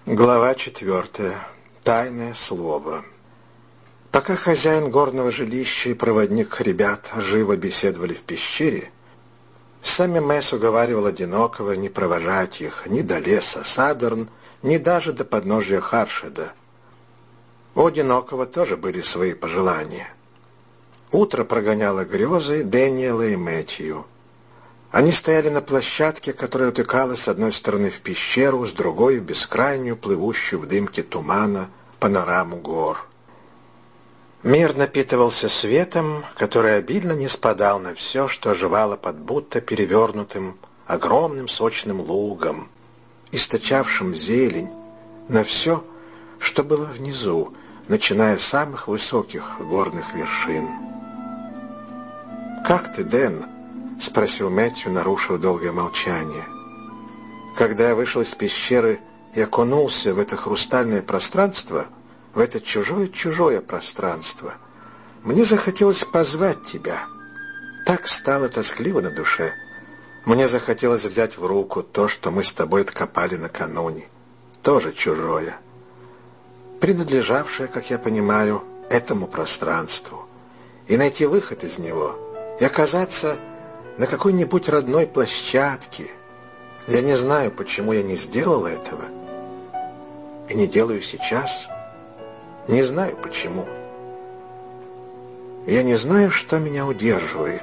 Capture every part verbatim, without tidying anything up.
Глава четвертая. Тайное слово. Пока хозяин горного жилища и проводник ребят живо беседовали в пещере, Сэмми Мэс уговаривал одинокого не провожать их ни до леса Садерн, ни даже до подножия Харшеда. У одинокого тоже были свои пожелания. Утро прогоняло грезы Дэниела и Мэтью. Они стояли на площадке, которая утыкалась с одной стороны в пещеру, с другой — в бескрайнюю, плывущую в дымке тумана, панораму гор. Мир напитывался светом, который обильно ниспадал на все, что оживало под будто перевернутым, огромным сочным лугом, источавшим зелень, на все, что было внизу, начиная с самых высоких горных вершин. «Как ты, Дэн?» — спросил Мэтью, нарушив долгое молчание. «Когда я вышел из пещеры и окунулся в это хрустальное пространство, в это чужое-чужое пространство, мне захотелось позвать тебя. Так стало тоскливо на душе. Мне захотелось взять в руку то, что мы с тобой откопали накануне, тоже чужое, принадлежавшее, как я понимаю, этому пространству, и найти выход из него, и оказаться на какой-нибудь родной площадке. Я не знаю, почему я не сделал этого. И не делаю сейчас. Не знаю, почему. Я не знаю, что меня удерживает.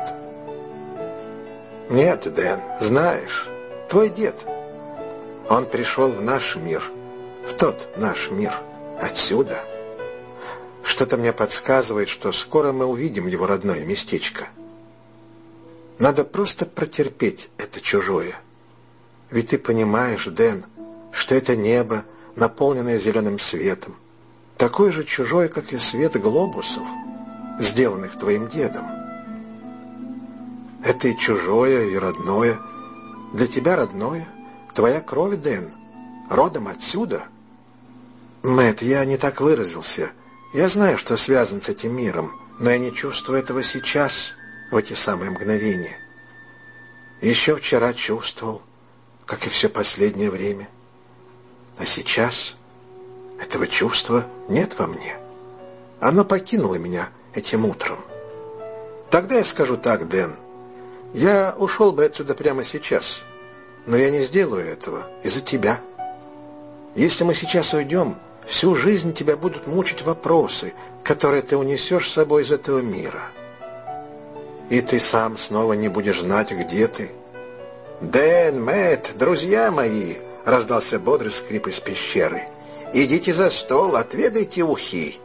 Нет, Дэн, знаешь, твой дед, он пришел в наш мир, в тот наш мир, отсюда. Что-то мне подсказывает, что скоро мы увидим его родное местечко. Надо просто протерпеть это чужое. Ведь ты понимаешь, Дэн, что это небо, наполненное зеленым светом, такой же чужой, как и свет глобусов, сделанных твоим дедом. Это и чужое, и родное. Для тебя родное, твоя кровь, Дэн, родом отсюда. Мэтт, я не так выразился. Я знаю, что связан с этим миром, но я не чувствую этого сейчас, в эти самые мгновения. Еще вчера чувствовал, как и все последнее время. А сейчас этого чувства нет во мне. Оно покинуло меня этим утром. Тогда я скажу так, Дэн. Я ушел бы отсюда прямо сейчас, но я не сделаю этого из-за тебя. Если мы сейчас уйдем, всю жизнь тебя будут мучить вопросы, которые ты унесешь с собой из этого мира. И ты сам снова не будешь знать, где ты. «Дэн, Мэтт, друзья мои!» — раздался бодрый скрип из пещеры. «Идите за стол, отведайте ухи!»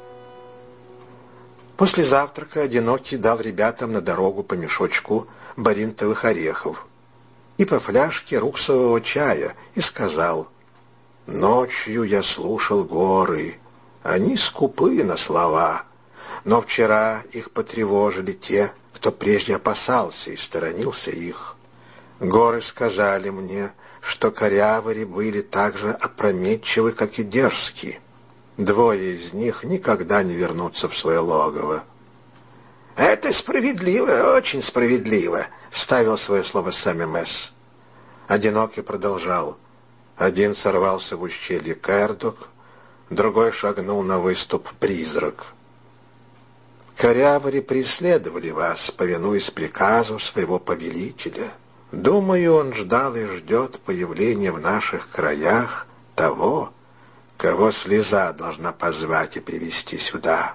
После завтрака одинокий дал ребятам на дорогу по мешочку баринтовых орехов и по фляжке руксового чая и сказал: «Ночью я слушал горы, они скупы на слова, но вчера их потревожили те, кто прежде опасался и сторонился их. Горы сказали мне, что корявари были так же опрометчивы, как и дерзкие. Двое из них никогда не вернутся в свое логово». «Это справедливо, очень справедливо», — вставил свое слово Сэмми Мэс. Одинокий продолжал. Один сорвался в ущелье Кэрдок, другой шагнул на выступ Призрак. Корявари преследовали вас, повинуясь приказу своего повелителя. Думаю, он ждал и ждет появления в наших краях того, кого слеза должна позвать и привести сюда».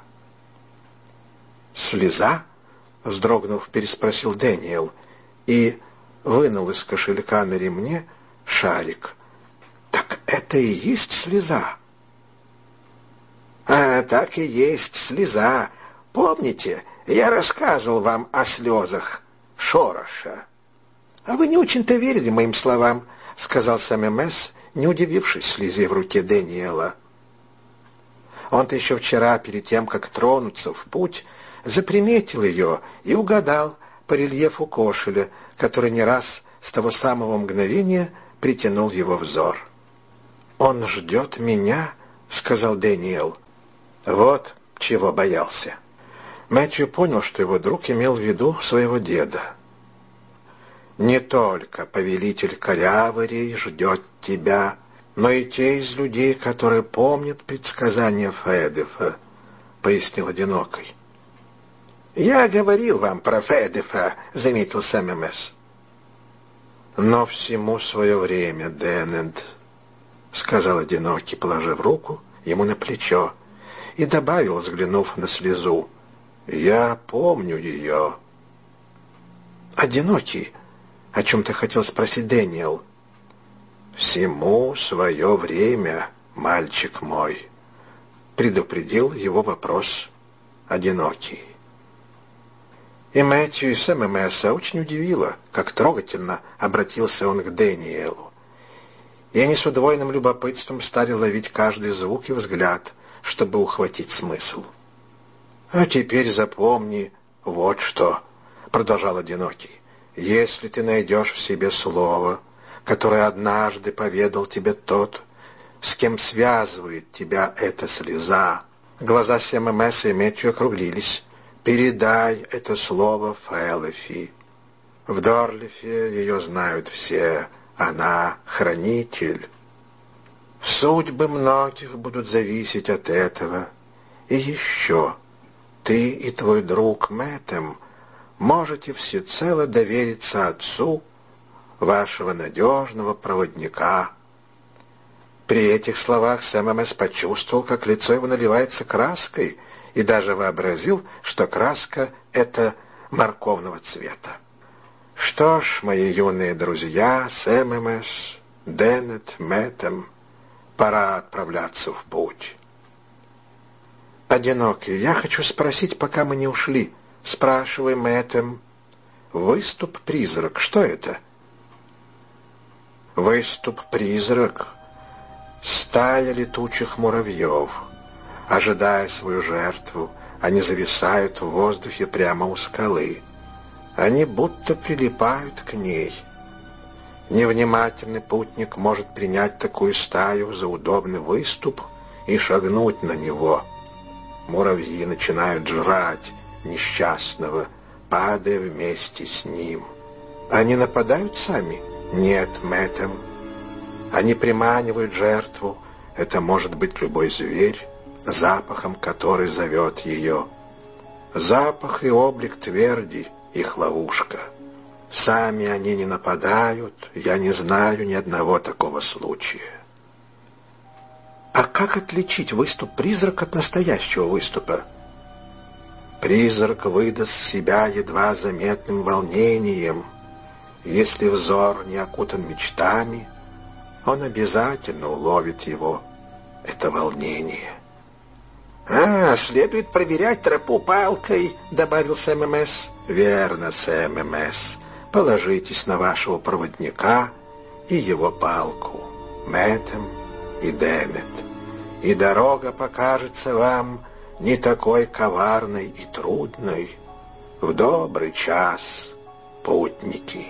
«Слеза?» — вздрогнув, переспросил Дэниел и вынул из кошелька на ремне шарик. «Так это и есть слеза?» «А, так и есть слеза. Помните, я рассказывал вам о слезах Шороша?» «А вы не очень-то верили моим словам», — сказал Сэмми Мэс, не удивившись слезе в руке Дэниела. Он-то еще вчера, перед тем, как тронуться в путь, заприметил ее и угадал по рельефу кошеля, который не раз с того самого мгновения притянул его взор. «Он ждет меня», — сказал Дэниел. Вот чего боялся. Мэтью понял, что его друг имел в виду своего деда. «Не только повелитель коряварей ждет тебя», но и те из людей, которые помнят предсказания Федефа, — пояснил Одинокий. «Я говорил вам про Федефа», — заметил Сэм Эмес. «Но всему свое время, Деннет», — сказал Одинокий, положив руку ему на плечо, и добавил, взглянув на слезу: «Я помню ее». «Одинокий, о чем ты хотел спросить, Дэниел?» «Всему свое время, мальчик мой», — предупредил его вопрос Одинокий. И Мэтью, и Сэм Эмеса очень удивило, как трогательно обратился он к Дэниелу. И они с удвоенным любопытством стали ловить каждый звук и взгляд, чтобы ухватить смысл. «А теперь запомни вот что», — продолжал Одинокий. «Если ты найдешь в себе слово, которое однажды поведал тебе тот, с кем связывает тебя эта слеза». Глаза Сэма Эмеса и Мэтью округлились. «Передай это слово Фэлэфи. В Дорлифе ее знают все. Она хранитель. Судьбы многих будут зависеть от этого. И еще, ты и твой друг Мэттем можете всецело довериться отцу, вашего надежного проводника». При этих словах Сэм Эмес почувствовал, как лицо его наливается краской, и даже вообразил, что краска — это морковного цвета. Что ж, мои юные друзья, Сэм Эмес, Деннет, Мэттем, пора отправляться в путь. «Одинокий, я хочу спросить, пока мы не ушли», — спрашивай, Мэттем. «Выступ-призрак, что это?» «Выступ-призрак — стая летучих муравьев. Ожидая свою жертву, они зависают в воздухе прямо у скалы. Они будто прилипают к ней. Невнимательный путник может принять такую стаю за удобный выступ и шагнуть на него. Муравьи начинают жрать несчастного, падая вместе с ним. Они нападают сами? Нет, Мэттем. Они приманивают жертву. Это может быть любой зверь, запахом который зовет ее. Запах и облик тверди — их ловушка. Сами они не нападают, я не знаю ни одного такого случая». «А как отличить выступ призрака от настоящего выступа?» «Призрак выдаст себя едва заметным волнением. Если взор не окутан мечтами, он обязательно уловит его, это волнение». «А, следует проверять тропу палкой», — добавил Сэм Эмес. «Верно, Сэм Эмес. Положитесь на вашего проводника и его палку, Мэттем и Деннет, и дорога покажется вам не такой коварной и трудной. В добрый час, путники».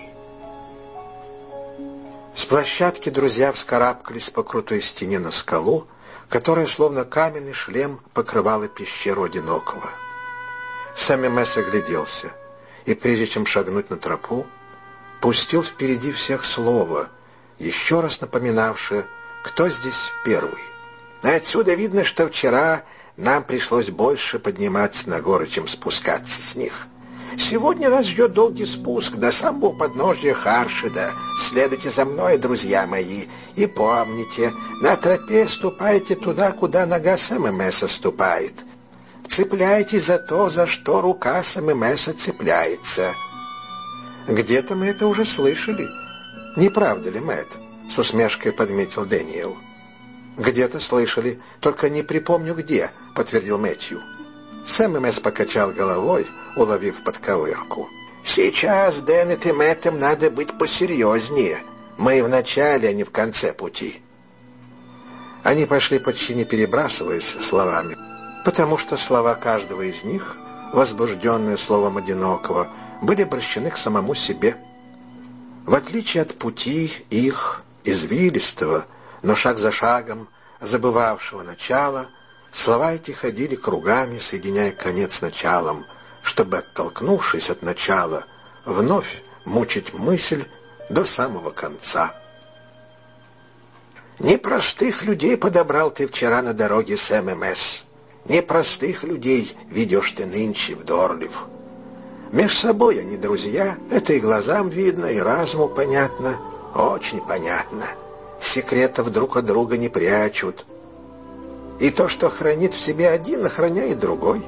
С площадки друзья вскарабкались по крутой стене на скалу, которая, словно каменный шлем, покрывала пещеру Одинокого. Сэм Эмес огляделся, и прежде чем шагнуть на тропу, пустил впереди всех слово, еще раз напоминавшее, кто здесь первый. «Отсюда видно, что вчера нам пришлось больше подниматься на горы, чем спускаться с них. Сегодня нас ждет долгий спуск до самого подножия Харшида. Следуйте за мной, друзья мои, и помните, на тропе ступайте туда, куда нога Сэма Эмеса ступает. Цепляйтесь за то, за что рука Сэма Эмеса цепляется». «Где-то мы это уже слышали. Не правда ли, Мэтт?» — с усмешкой подметил Дэниел. «Где-то слышали, только не припомню где», — подтвердил Мэтью. Сэм Эмес покачал головой, уловив подковырку. «Сейчас Деннет и Мэттем надо быть посерьезнее. Мы в начале, а не в конце пути». Они пошли почти не перебрасываясь словами, потому что слова каждого из них, возбужденные словом Одинокого, были обращены к самому себе. В отличие от пути их, извилистого, но шаг за шагом, забывавшего начало, слова эти ходили кругами, соединяя конец с началом, чтобы, оттолкнувшись от начала, вновь мучить мысль до самого конца. Непростых людей подобрал ты вчера на дороге с ММС. Непростых людей ведешь ты нынче в Дорлив. Меж собой они друзья, это и глазам видно, и разуму понятно, очень понятно. Секретов друг от друга не прячут. И то, что хранит в себе один, охраняет другой.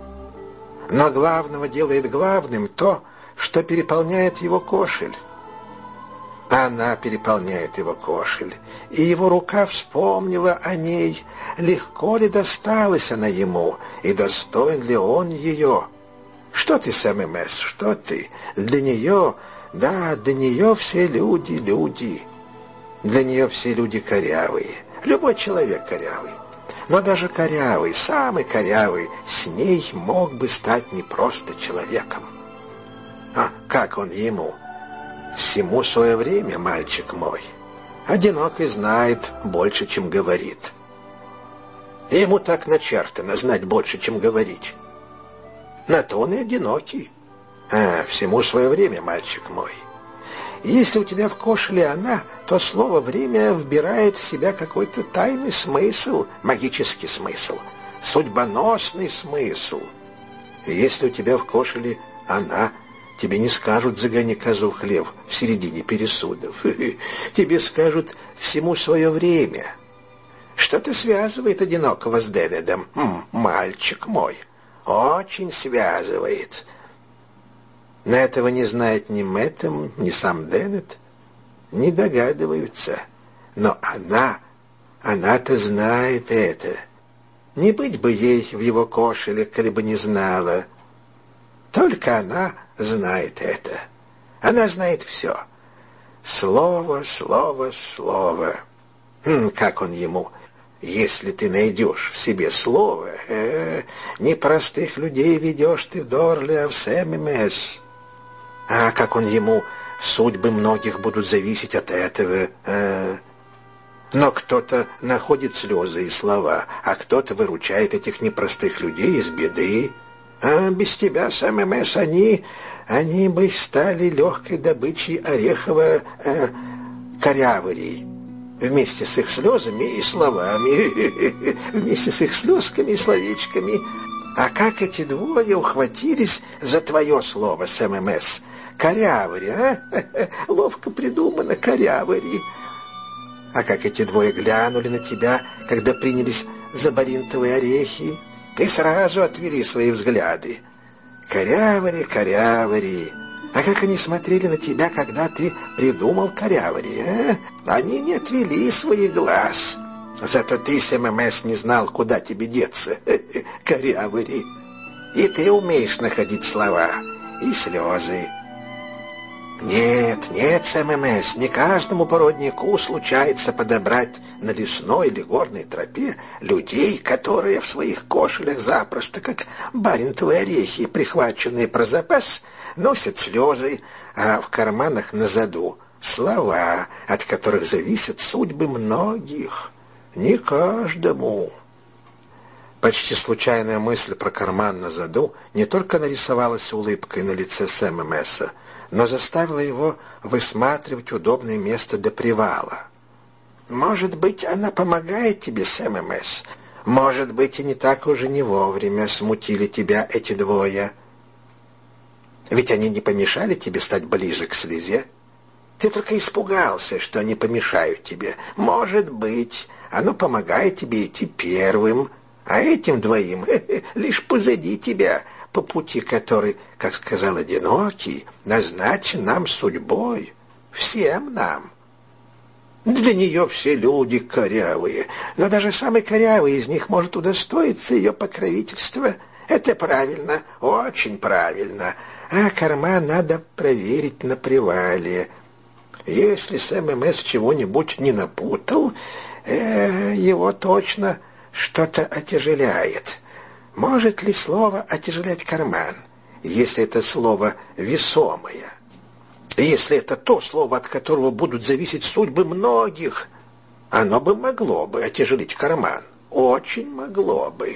Но главного делает главным то, что переполняет его кошель. Она переполняет его кошель, и его рука вспомнила о ней. Легко ли досталась она ему, и достоин ли он ее? Что ты с ММС, что ты? Для нее, да, для нее все люди, люди. Для нее все люди корявые. Любой человек корявый. Но даже корявый, самый корявый, с ней мог бы стать не просто человеком. А как он ему? Всему свое время, мальчик мой. Одинокий знает больше, чем говорит. Ему так начертано знать больше, чем говорить. На то он и одинокий. А, всему свое время, мальчик мой. Если у тебя в кошеле она, то слово «время» вбирает в себя какой-то тайный смысл, магический смысл, судьбоносный смысл. И если у тебя в кошеле она, тебе не скажут «загони козу в хлев» в середине пересудов. Тебе скажут «всему свое время». Что-то связывает одинокого с Деннедом, М, мальчик мой. Очень связывает. Но этого не знает ни Мэттем, ни сам Деннет. Не догадываются. Но она, она-то знает это. Не быть бы ей в его кошеле, коли бы не знала. Только она знает это. Она знает все. Слово, слово, слово. Хм, как он ему... Если ты найдешь в себе слово, э, непростых людей ведешь ты в Дорли, а в СММС. А как он ему, судьбы многих будут зависеть от этого. Э. Но кто-то находит слезы и слова, а кто-то выручает этих непростых людей из беды. А без тебя, СММС, они, они бы стали легкой добычей орехового э, корявырей. Вместе с их слезами и словами, вместе с их слезками и словечками. А как эти двое ухватились за твое слово, СММС? Корявыри, а? Ловко придумано, корявыри. А как эти двое глянули на тебя, когда принялись за баринтовые орехи, и сразу отвели свои взгляды. Корявыри, корявыри. А как они смотрели на тебя, когда ты придумал корявыри, а? Они не отвели своих глаз. Зато ты, СММС, не знал, куда тебе деться, корявыри. И ты умеешь находить слова и слезы. Нет, нет, СММС, не каждому породнику случается подобрать на лесной или горной тропе людей, которые в своих кошелях запросто, как баринтовые орехи, прихваченные про запас, носят слезы, а в карманах на заду слова, от которых зависят судьбы многих. Не каждому. Почти случайная мысль про карман на заду не только нарисовалась улыбкой на лице СММСа, но заставила его высматривать удобное место для привала. Может быть, она помогает тебе, СММС? Может быть, и не так уже не вовремя смутили тебя эти двое. Ведь они не помешали тебе стать ближе к слезе. Ты только испугался, что они помешают тебе. Может быть, оно помогает тебе идти первым, а этим двоим лишь позади тебя, по пути который, как сказал одинокий, назначен нам судьбой, всем нам. Для нее все люди корявые, но даже самый корявый из них может удостоиться ее покровительства. Это правильно, очень правильно. А карман надо проверить на привале. Если СММС чего-нибудь не напутал, э, его точно что-то отяжеляет. Может ли слово отяжелять карман, если это слово весомое? Если это то слово, от которого будут зависеть судьбы многих, оно бы могло бы отяжелить карман. Очень могло бы.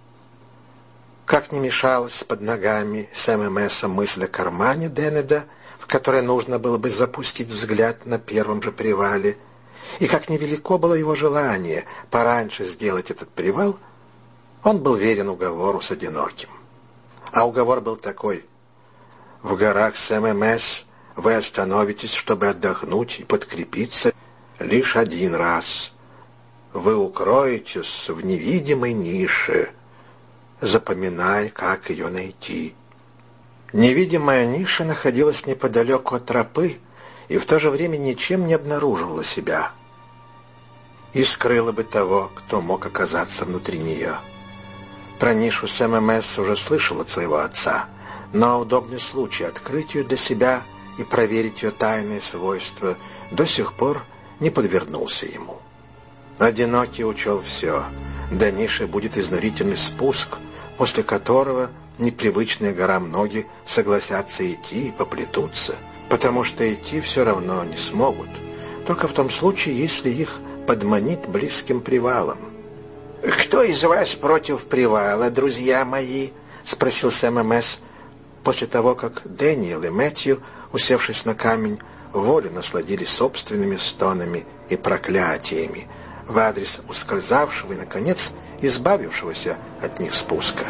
Как не мешалась под ногами СММСа мысль о кармане Деннеда, в которой нужно было бы запустить взгляд на первом же привале, И как невелико было его желание пораньше сделать этот привал, он был верен уговору с одиноким. А уговор был такой: в горах Сэм-Эмес вы остановитесь, чтобы отдохнуть и подкрепиться лишь один раз. Вы укроетесь в невидимой нише. Запоминай, как ее найти. Невидимая ниша находилась неподалеку от тропы и в то же время ничем не обнаруживала себя и скрыла бы того, кто мог оказаться внутри нее. Про нишу Сэм-Эмес уже слышал от своего отца, но удобный случай открыть ее для себя и проверить ее тайные свойства до сих пор не подвернулся ему. Одинокий учел все. До ниши будет изнурительный спуск, после которого непривычные горам ноги согласятся идти и поплетутся, потому что идти все равно не смогут, только в том случае, если их подманит близким привалом. «Кто из вас против привала, друзья мои?» — спросил Сэм-Эмес после того, как Дэниел и Мэтью, усевшись на камень, волю насладились собственными стонами и проклятиями в адрес ускользавшего и, наконец, избавившегося от них спуска.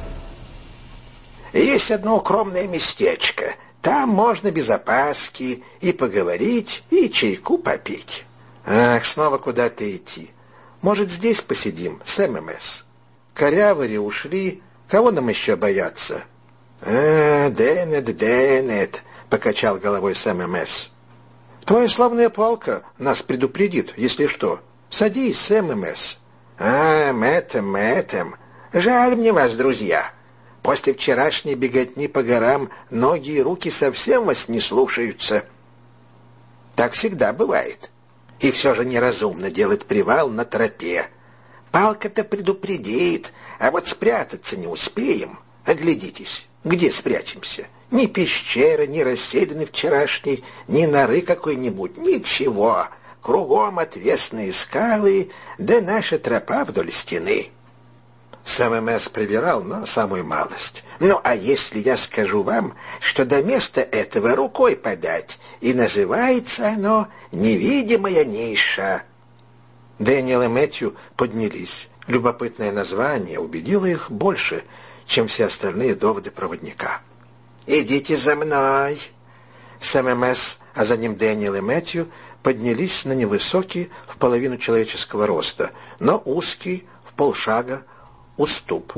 «Есть одно укромное местечко. Там можно без опаски и поговорить, и чайку попить». «Ах, снова куда-то идти. Может, здесь посидим, Сэм-Эмес? Корявыри ушли, кого нам еще бояться?» «А, Деннет, Деннет», — покачал головой Сэм-Эмес. «Твоя славная палка нас предупредит, если что. Садись, Сэм-Эмес». «А, Мэтэм, Мэтэм, жаль мне вас, друзья. После вчерашней беготни по горам ноги и руки совсем вас не слушаются. Так всегда бывает. И все же неразумно делать привал на тропе. Палка-то предупредит, а вот спрятаться не успеем. Оглядитесь, где спрячемся? Ни пещеры, ни расселены вчерашней, ни норы какой-нибудь, ничего. Кругом отвесные скалы, да наша тропа вдоль стены». Сэм-Эмес привирал, но самую малость. «Ну, а если я скажу вам, что до места этого рукой подать, и называется оно «Невидимая ниша»?» Дэниел и Мэтью поднялись. Любопытное название убедило их больше, чем все остальные доводы проводника. «Идите за мной!» Сэм-Эмес, а за ним Дэниел и Мэтью поднялись на невысокий в половину человеческого роста, но узкий в полшага уступ.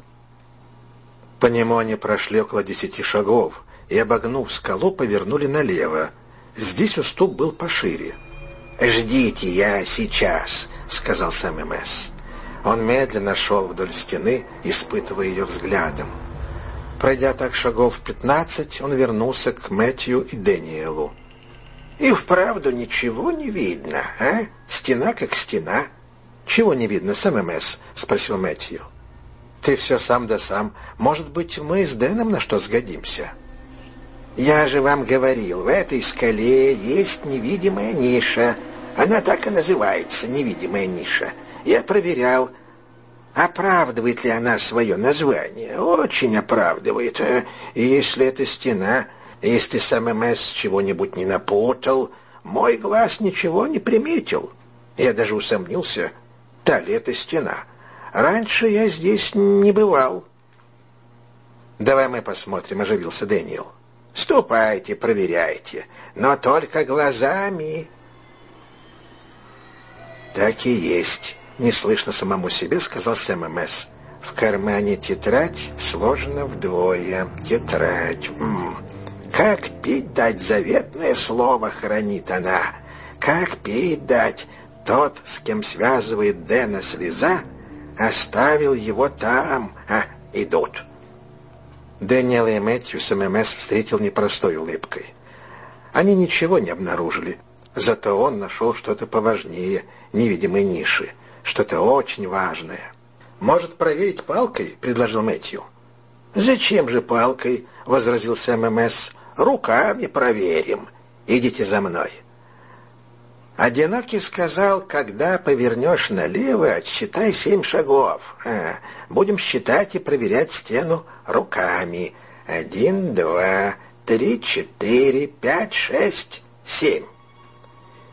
По нему они прошли около десяти шагов и, обогнув скалу, повернули налево. Здесь уступ был пошире. «Ждите, я сейчас», — сказал Сэм-Эмес. Он медленно шел вдоль стены, испытывая ее взглядом. Пройдя так шагов пятнадцать, он вернулся к Мэтью и Дэниелу. «И вправду ничего не видно, а? Стена как стена». «Чего не видно, Сэм-Эмес?» — спросил Мэтью. «Ты все сам да сам. Может быть, мы с Дэном на что сгодимся?» «Я же вам говорил, в этой скале есть невидимая ниша. Она так и называется, невидимая ниша. Я проверял, оправдывает ли она свое название. Очень оправдывает. И если это стена, если Сэм-Эмес чего-нибудь не напутал, мой глаз ничего не приметил. Я даже усомнился, та ли это стена. Раньше я здесь не бывал». «Давай мы посмотрим», — оживился Дэниел. «Ступайте, проверяйте, но только глазами». «Так и есть», — неслышно самому себе сказал Сэм-Эмес. «В кармане тетрадь сложена вдвое. Тетрадь. М-м. Как пить дать, заветное слово хранит она. Как пить дать, тот, с кем связывает Дэна слеза, оставил его там. А, идут». Дэниел и Мэтью Сэм-Эмес встретил непростой улыбкой. Они ничего не обнаружили, зато он нашел что-то поважнее невидимой ниши, что-то очень важное. «Может, проверить палкой?» — предложил Мэтью. «Зачем же палкой?» — возразил Сэм-Эмес. «Руками проверим. Идите за мной». Одинокий сказал: «Когда повернешь налево, отсчитай семь шагов. А, будем считать и проверять стену руками. Один, два, три, четыре, пять, шесть, семь».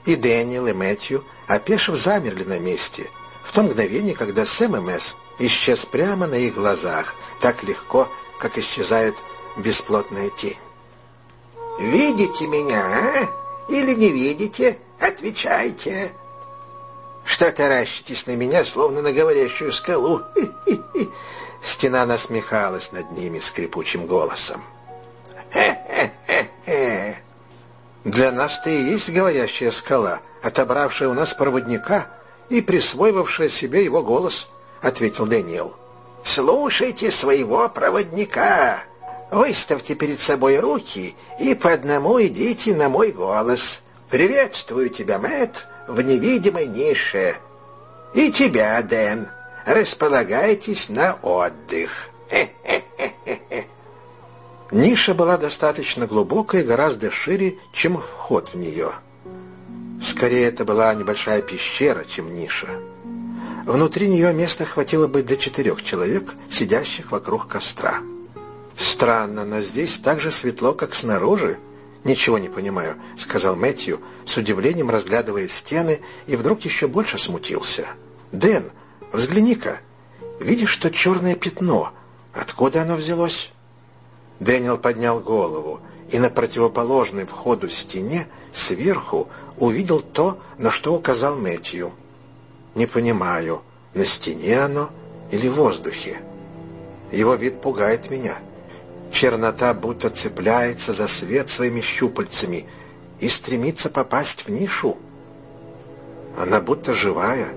И Дэниел, и Мэтью, опешив, замерли на месте, в то мгновение, когда Сэм МС исчез прямо на их глазах, так легко, как исчезает бесплотная тень. «Видите меня, а? Или не видите? Отвечайте!» «Что таращитесь на меня, словно на говорящую скалу?» Стена насмехалась над ними скрипучим голосом. «Хе-хе-хе-хе! Для нас ты и есть говорящая скала, отобравшая у нас проводника и присвоивавшая себе его голос», — ответил Дэниел. «Слушайте своего проводника. Выставьте перед собой руки и по одному идите на мой голос. Приветствую тебя, Мэтт, в невидимой нише. И тебя, Дэн. Располагайтесь на отдых. Хе-хе-хе-хе». Ниша была достаточно глубокой и гораздо шире, чем вход в нее. Скорее, это была небольшая пещера, чем ниша. Внутри нее места хватило бы для четырех человек, сидящих вокруг костра. «Странно, но здесь так же светло, как снаружи». «Ничего не понимаю», — сказал Мэтью, с удивлением разглядывая стены, и вдруг еще больше смутился. «Дэн, взгляни-ка, видишь, что черное пятно? Откуда оно взялось?» Дэниел поднял голову и на противоположной входу стене сверху увидел то, на что указал Мэтью. «Не понимаю, на стене оно или в воздухе? Его вид пугает меня. Чернота будто цепляется за свет своими щупальцами и стремится попасть в нишу. Она будто живая.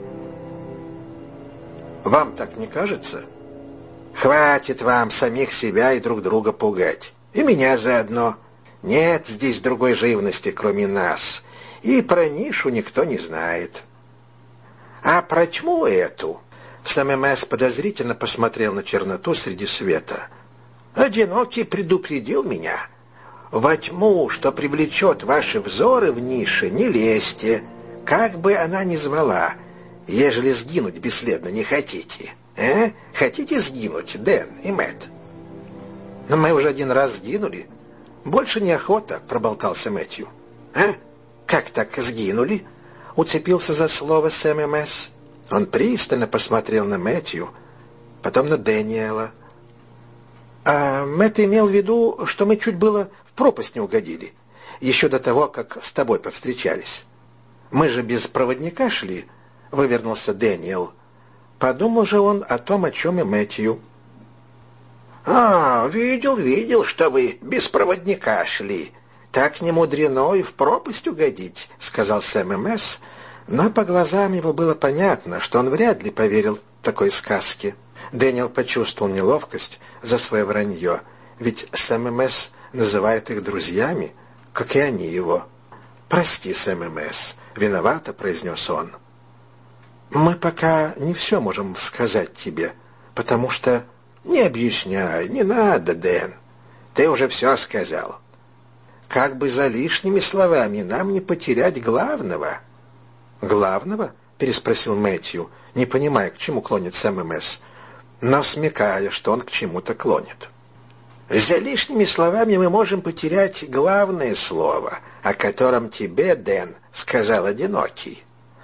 Вам так не кажется? Хватит вам самих себя и друг друга пугать. И меня заодно. Нет здесь другой живности, кроме нас. И про нишу никто не знает. А про тьму эту...» Сэм МС подозрительно посмотрел на черноту среди света. «Одинокий предупредил меня. Во тьму, что привлечет ваши взоры в нише, не лезьте, как бы она ни звала, ежели сгинуть бесследно не хотите. Э? Хотите сгинуть, Дэн и Мэтт?» «Но мы уже один раз сгинули. Больше неохота», — проболтался Мэтью. «А? Как так сгинули?» — уцепился за слово Сэм МС. Он пристально посмотрел на Мэтью, потом на Дэниела. «А Мэтт имел в виду, что мы чуть было в пропасть не угодили, еще до того, как с тобой повстречались. Мы же без проводника шли», — вывернулся Дэниел. Подумал же он о том, о чем и Мэтью. «А, видел, видел, что вы без проводника шли. Так не мудрено и в пропасть угодить», — сказал Сэм МС, но по глазам его было понятно, что он вряд ли поверил такой сказке. Дэниел почувствовал неловкость за свое вранье, ведь Сэм МС называет их друзьями, как и они его. «Прости, Сэм МС», — виновато произнес он. «Мы пока не все можем сказать тебе, потому что...» «Не объясняй, не надо, Дэн. Ты уже все сказал. Как бы за лишними словами нам не потерять главного». «Главного?» — переспросил Мэтью, не понимая, к чему клонит Сэм МС, но смекая, что он к чему-то клонит. «За лишними словами мы можем потерять главное слово, о котором тебе, Дэн, сказал одинокий».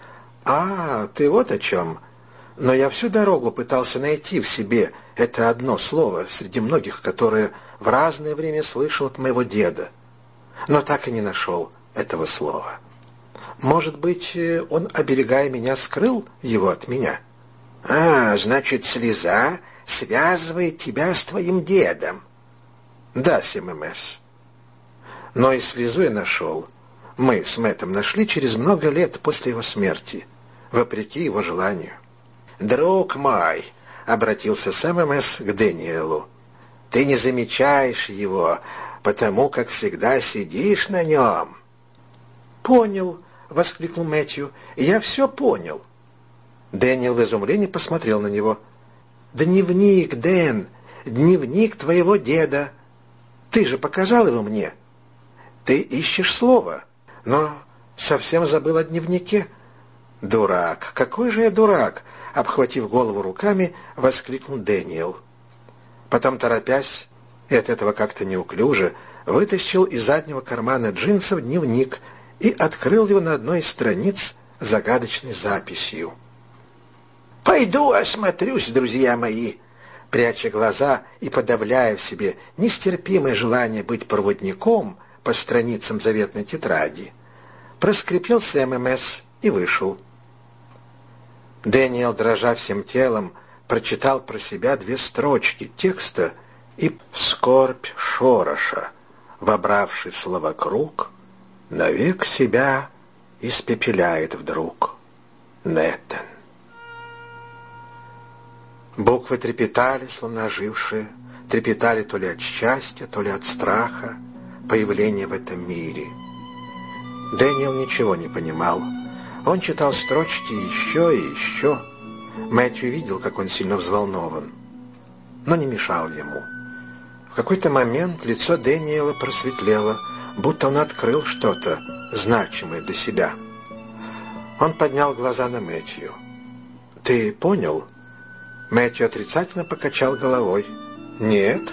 «А, ты вот о чем. Но я всю дорогу пытался найти в себе это одно слово среди многих, которые в разное время слышал от моего деда, но так и не нашел этого слова. Может быть, он, оберегая меня, скрыл его от меня?» «А, значит, слеза связывает тебя с твоим дедом?» «Да, Сэм МС. Но и слезу я нашел. Мы с Мэттом нашли через много лет после его смерти, вопреки его желанию». «Друг мой», — обратился Сэм МС к Дэниелу, — «ты не замечаешь его, потому как всегда сидишь на нем». «Понял», — воскликнул Мэтью, — «я все понял». Дэниел в изумлении посмотрел на него. «Дневник, Дэн, дневник твоего деда. Ты же показал его мне. Ты ищешь слово, но совсем забыл о дневнике». «Дурак! Какой же я дурак!» — обхватив голову руками, воскликнул Дэниел. Потом, торопясь, и от этого как-то неуклюже, вытащил из заднего кармана джинсов дневник и открыл его на одной из страниц загадочной записью. «Пойду осмотрюсь, друзья мои», пряча глаза и подавляя в себе нестерпимое желание быть проводником по страницам заветной тетради, проскрипел Сэм эм эс и вышел. Дэниел, дрожа всем телом, прочитал про себя две строчки текста и скорбь Шороша, вобравший словокруг, навек себя испепеляет вдруг. Нэттен. Буквы трепетали, словно ожившие, трепетали то ли от счастья, то ли от страха появления в этом мире. Дэниел ничего не понимал. Он читал строчки еще и еще. Мэтью видел, как он сильно взволнован, но не мешал ему. В какой-то момент лицо Дэниела просветлело, будто он открыл что-то значимое для себя. Он поднял глаза на Мэтью. «Ты понял?» Мэтью отрицательно покачал головой. «Нет».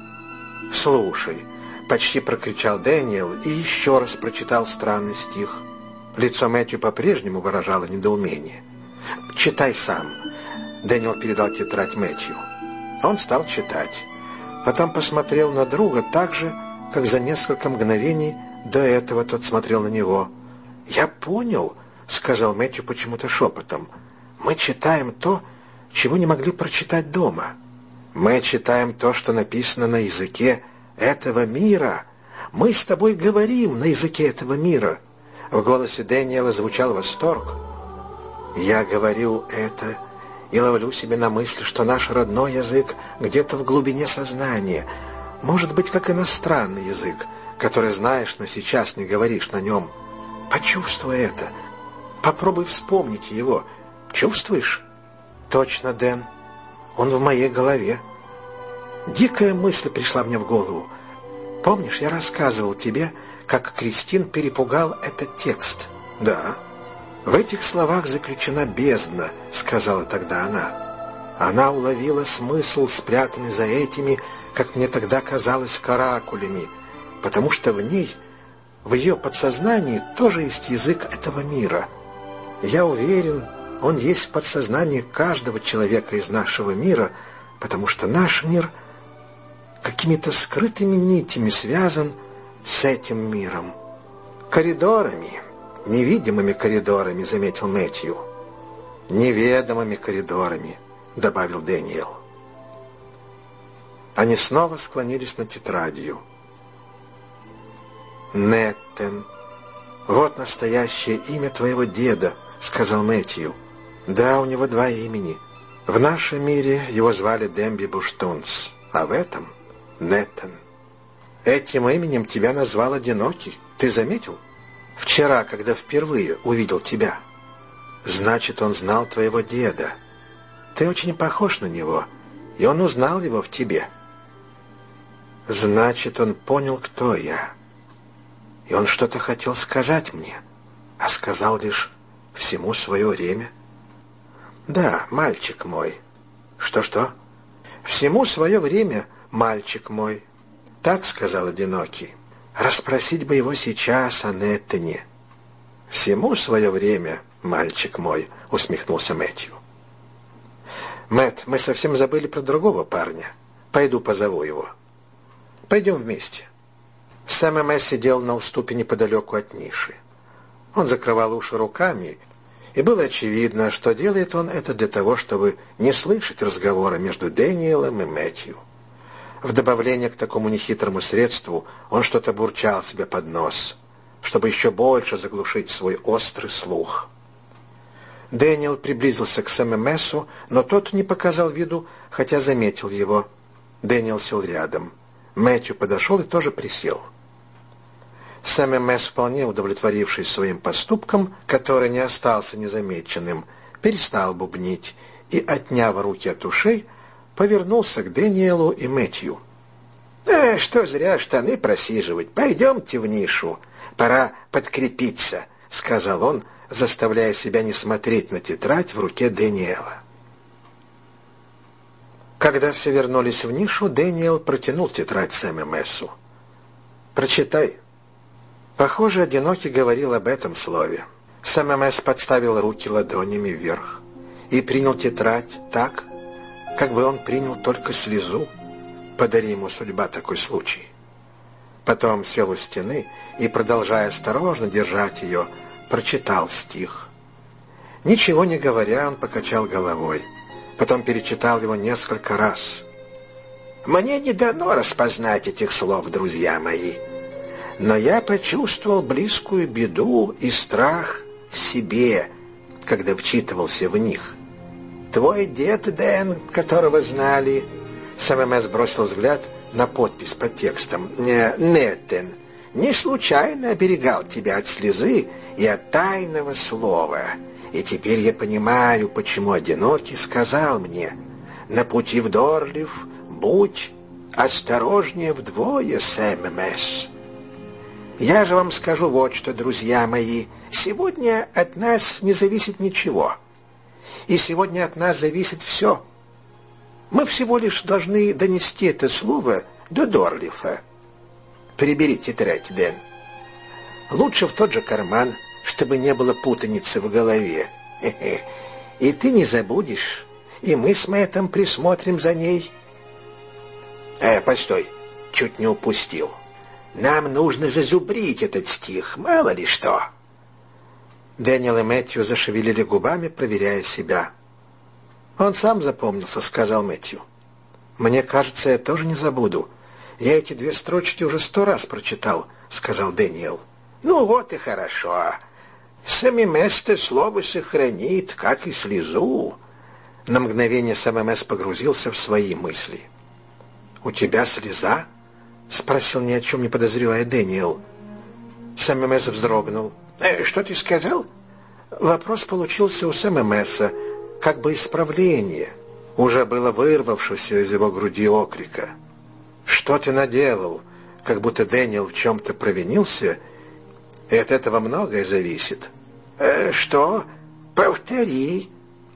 «Слушай», — почти прокричал Дэниел и еще раз прочитал странный стих. Лицо Мэтью по-прежнему выражало недоумение. «Читай сам». Дэниел передал тетрадь Мэтью. Он стал читать. Потом посмотрел на друга так же, как за несколько мгновений до этого тот смотрел на него. «Я понял», — сказал Мэтью почему-то шепотом. «Мы читаем то, чего не могли прочитать дома. Мы читаем то, что написано на языке этого мира. Мы с тобой говорим на языке этого мира». В голосе Дэниела звучал восторг. «Я говорю это и ловлю себе на мысли, что наш родной язык где-то в глубине сознания, может быть, как иностранный язык, который знаешь, но сейчас не говоришь на нем. Почувствуй это. Попробуй вспомнить его. Чувствуешь?» «Точно, Дэн. Он в моей голове». Дикая мысль пришла мне в голову. Помнишь, я рассказывал тебе, как Кристин перепугал этот текст? «Да». «В этих словах заключена бездна», — сказала тогда она. Она уловила смысл, спрятанный за этими, как мне тогда казалось, каракулями, потому что в ней, в ее подсознании, тоже есть язык этого мира. Я уверен, он есть в подсознании каждого человека из нашего мира, потому что наш мир какими-то скрытыми нитями связан с этим миром. «Коридорами, невидимыми коридорами», — заметил Мэтью. «Неведомыми коридорами», — добавил Дэниел. Они снова склонились над тетрадью. «Нэттен, вот настоящее имя твоего деда», — сказал Мэтью. «Да, у него два имени. В нашем мире его звали Демби Буштунс, а в этом — Нэттен. Этим именем тебя назвал Одинокий. Ты заметил? Вчера, когда впервые увидел тебя. Значит, он знал твоего деда. Ты очень похож на него, и он узнал его в тебе. Значит, он понял, кто я. И он что-то хотел сказать мне, а сказал лишь всему свое время». «Да, мальчик мой». «Что-что?» «Всему свое время, мальчик мой». Так сказал Одинокий. Расспросить бы его сейчас о Нэттене. «Всему свое время, мальчик мой», — усмехнулся Мэтью. «Мэтт, мы совсем забыли про другого парня. Пойду позову его». «Пойдем вместе». Сэм эм эс сидел на уступе неподалеку от ниши. Он закрывал уши руками, и было очевидно, что делает он это для того, чтобы не слышать разговора между Дэниелом и Мэтью. В добавление к такому нехитрому средству он что-то бурчал себе под нос, чтобы еще больше заглушить свой острый слух. Дэниел приблизился к Сэм эм эсу, но тот не показал виду, хотя заметил его. Дэниел сел рядом. Мэтью подошел и тоже присел. Сэм эм эс, вполне удовлетворившись своим поступком, который не остался незамеченным, перестал бубнить и, отняв руки от ушей, повернулся к Дэниелу и Мэтью. «Э, что зря штаны просиживать. Пойдемте в нишу. Пора подкрепиться», — сказал он, заставляя себя не смотреть на тетрадь в руке Дэниела. Когда все вернулись в нишу, Дэниел протянул тетрадь Сэм эм эсу. «Прочитай». Похоже, одинокий говорил об этом слове. Сэм эм эс подставил руки ладонями вверх и принял тетрадь так, как бы он принял только слезу, подари ему судьба такой случай. Потом сел у стены и, продолжая осторожно держать ее, прочитал стих. Ничего не говоря, он покачал головой. Потом перечитал его несколько раз. «Мне не дано распознать этих слов, друзья мои, но я почувствовал близкую беду и страх в себе, когда вчитывался в них. Твой дед Дэн, которого знали...» Сэм эм эс бросил взгляд на подпись под текстом. «Неттен не случайно оберегал тебя от слезы и от тайного слова. И теперь я понимаю, почему одинокий сказал мне: на пути в Дорлив будь осторожнее вдвое, Сэм эм эс. Я же вам скажу вот что, друзья мои, сегодня от нас не зависит ничего, и сегодня от нас зависит все. Мы всего лишь должны донести это слово до Дорлифа. Прибери тетрадь, Дэн. Лучше в тот же карман, чтобы не было путаницы в голове. Хе-хе. И ты не забудешь, и мы с Мэттом присмотрим за ней. Э, постой, чуть не упустил. Нам нужно зазубрить этот стих, мало ли что. Дэниел и Мэтью зашевелили губами, проверяя себя. «Он сам запомнился», — сказал Мэтью. «Мне кажется, я тоже не забуду. Я эти две строчки уже сто раз прочитал», — сказал Дэниел. «Ну вот и хорошо. Сэм эм эс-то слово сохранит, как и слезу». На мгновение Сэм эм эс погрузился в свои мысли. «У тебя слеза?» — спросил, ни о чем не подозревая Дэниел. Сэм эм эс вздрогнул. «Э, что ты сказал?» Вопрос получился у Сэм эм эса, как бы исправление, уже было вырвавшееся из его груди окрика. «Что ты наделал?» Как будто Дэниел в чем-то провинился, и от этого многое зависит. «Э, что? Повтори».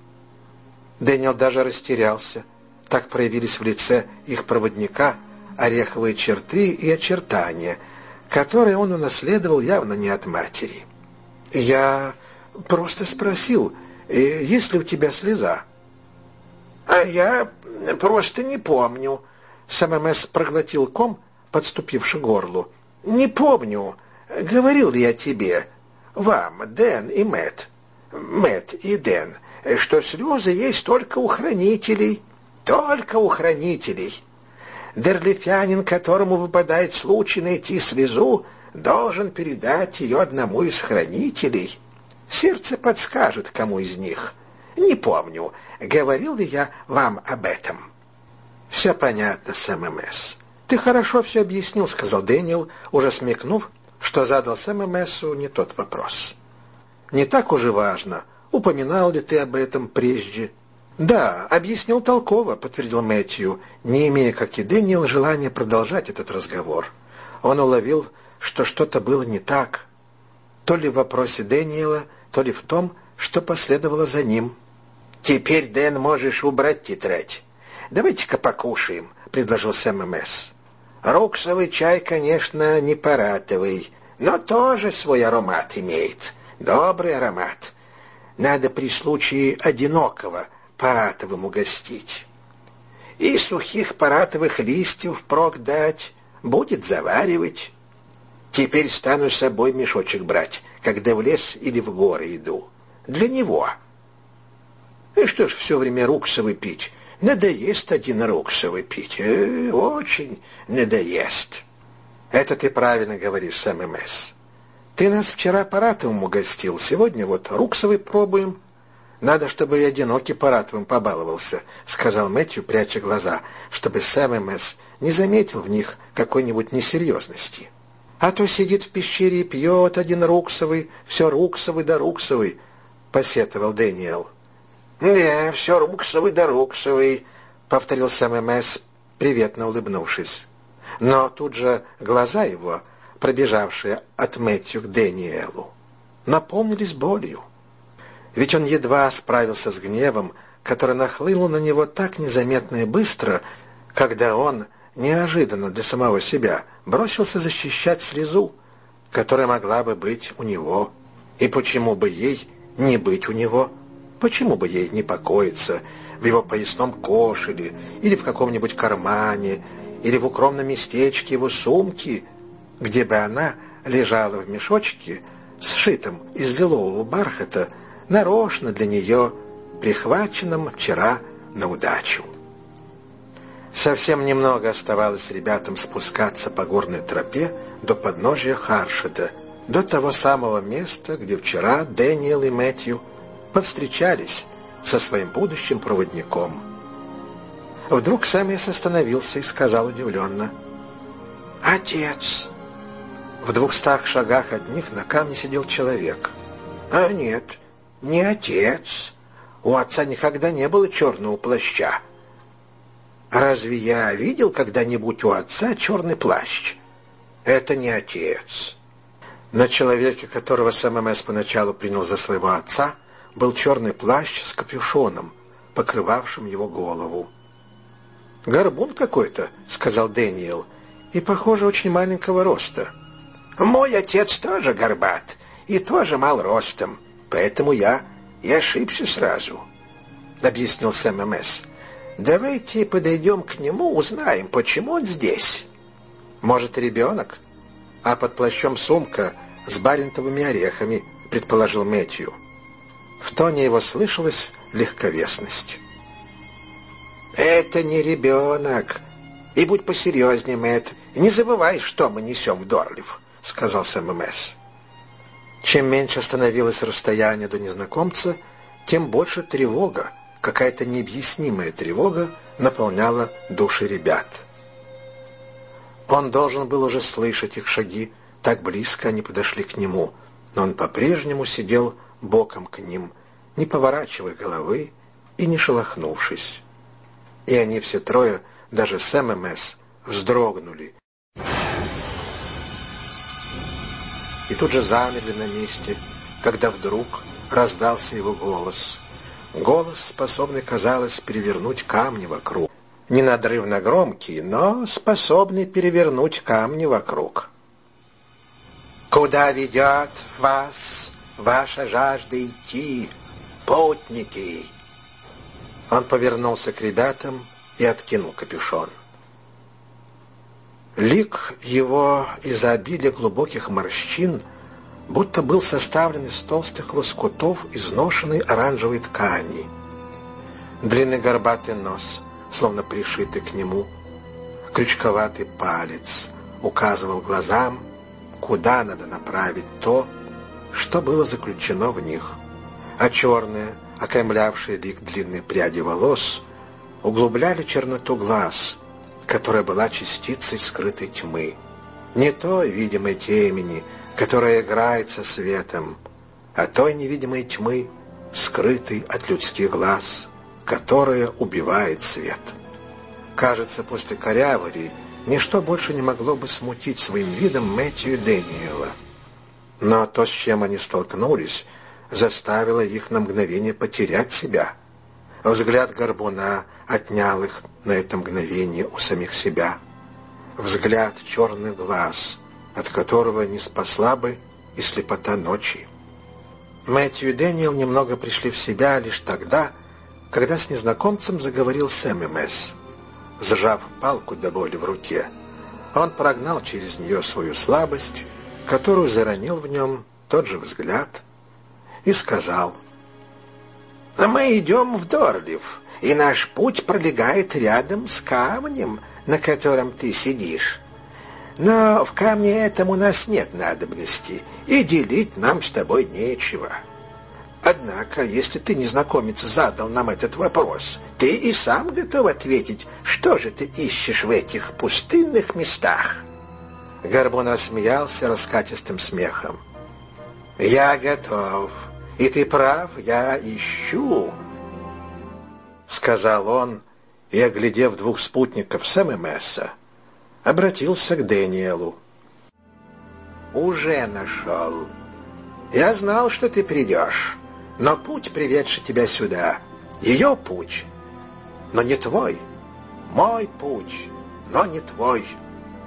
Дэниел даже растерялся. Так проявились в лице их проводника ореховые черты и очертания, которые он унаследовал явно не от матери. «Я просто спросил, есть ли у тебя слеза?» «А я просто не помню». Сэм эм эс проглотил ком, подступивший к горлу. «Не помню, говорил ли я тебе, вам, Дэн и Мэтт, Мэтт и Дэн, что слезы есть только у хранителей, только у хранителей. Дорлифянин, которому выпадает случай найти слезу, должен передать ее одному из хранителей. Сердце подскажет, кому из них. Не помню, говорил ли я вам об этом». «Все понятно, Сэм эм эс. Ты хорошо все объяснил», — сказал Дэниел, уже смекнув, что задал Сэм эм эсу не тот вопрос. «Не так уж и важно, упоминал ли ты об этом прежде». «Да, объяснил толково», — подтвердил Мэтью, не имея, как и Дэниел, желания продолжать этот разговор. Он уловил, что что-то было не так, то ли в вопросе Дэниела, то ли в том, что последовало за ним. «Теперь, Дэн, можешь убрать тетрадь. Давайте-ка покушаем», — предложил Сэм эм эс. «Руксовый чай, конечно, не паратовый, но тоже свой аромат имеет. Добрый аромат. Надо при случае одинокого паратовым угостить. И сухих паратовых листьев впрок дать, будет заваривать. Теперь стану с собой мешочек брать, когда в лес или в горы иду. Для него. И что ж все время руксовый пить? Надоест один руксовый пить. Э, очень надоест». «Это ты правильно говоришь, Сэм эм эс. Ты нас вчера паратовым угостил, сегодня вот руксовый пробуем. Надо, чтобы и одинокий паратовым побаловался», — сказал Мэтью, пряча глаза, чтобы Сэм эм эс не заметил в них какой-нибудь несерьезности. «А то сидит в пещере и пьет один руксовый, все руксовый да руксовый», — посетовал Дэниел. «Да, все руксовый да руксовый», — повторил Сэм эм эс, приветно улыбнувшись. Но тут же глаза его, пробежавшие от Мэтью к Дэниелу, наполнились болью. Ведь он едва справился с гневом, который нахлынул на него так незаметно и быстро, когда он, неожиданно для самого себя, бросился защищать слезу, которая могла бы быть у него. И почему бы ей не быть у него? Почему бы ей не покоиться в его поясном кошеле, или в каком-нибудь кармане, или в укромном местечке его сумки, где бы она лежала в мешочке, сшитом из лилового бархата, нарочно для нее, прихваченном вчера на удачу. Совсем немного оставалось ребятам спускаться по горной тропе до подножия Харшеда, до того самого места, где вчера Дэниел и Мэтью повстречались со своим будущим проводником. Вдруг Сэмюэс остановился и сказал удивленно: «Отец!» В двухстах шагах от них на камне сидел человек. «А нет, не отец. У отца никогда не было черного плаща. Разве я видел когда-нибудь у отца черный плащ? Это не отец». На человеке, которого СММС поначалу принял за своего отца, был черный плащ с капюшоном, покрывавшим его голову. «Горбун какой-то», — сказал Дэниел, — «и, похоже, очень маленького роста». «Мой отец тоже горбат и тоже мал ростом, поэтому я и ошибся сразу», — объяснил СММС. «Давайте подойдем к нему, узнаем, почему он здесь». «Может, ребенок? А под плащом сумка с барентовыми орехами», — предположил Мэтью. В тоне его слышалась легковесность. «Это не ребенок. И будь посерьезнее, Мэтт. Не забывай, что мы несем в Дорлив», — сказал СММС. Чем меньше становилось расстояние до незнакомца, тем больше тревога, какая-то необъяснимая тревога, наполняла души ребят. Он должен был уже слышать их шаги, так близко они подошли к нему, но он по-прежнему сидел боком к ним, не поворачивая головы и не шелохнувшись. И они все трое, даже СММС, вздрогнули. И тут же замерли на месте, когда вдруг раздался его голос. Голос, способный, казалось, перевернуть камни вокруг. Не надрывно громкий, но способный перевернуть камни вокруг. «Куда ведет вас ваша жажда идти, путники?» Он повернулся к ребятам и откинул капюшон. Лик его из-за обилия глубоких морщин будто был составлен из толстых лоскутов изношенной оранжевой ткани. Длинный горбатый нос, словно пришитый к нему, крючковатый палец указывал глазам, куда надо направить то, что было заключено в них, а черные, окаймлявшие лик длинные пряди волос, углубляли черноту глаз, которая была частицей скрытой тьмы, не той видимой темени, которая играет со светом, а той невидимой тьмы, скрытой от людских глаз, которая убивает свет. Кажется, после корявыри ничто больше не могло бы смутить своим видом Мэтью и Дэниела. Но то, с чем они столкнулись, заставило их на мгновение потерять себя. Взгляд горбуна отнял их на это мгновение у самих себя. Взгляд черных глаз, от которого не спасла бы и слепота ночи. Мэтью и Дэниел немного пришли в себя лишь тогда, когда с незнакомцем заговорил СММС. Сжав палку до боли в руке, он прогнал через нее свою слабость, которую заронил в нем тот же взгляд, и сказал: «Мы идем в Дорлив, и наш путь пролегает рядом с камнем, на котором ты сидишь. Но в камне этом у нас нет надобности, и делить нам с тобой нечего. Однако, если ты, незнакомец, задал нам этот вопрос, ты и сам готов ответить, что же ты ищешь в этих пустынных местах». Горбун рассмеялся раскатистым смехом. «Я готов, и ты прав, я ищу», — сказал он, и, оглядев двух спутников СММСа, обратился к Дэниелу. «Уже нашел. Я знал, что ты придешь, но путь, приведший тебя сюда, ее путь, но не твой. Мой путь, но не твой.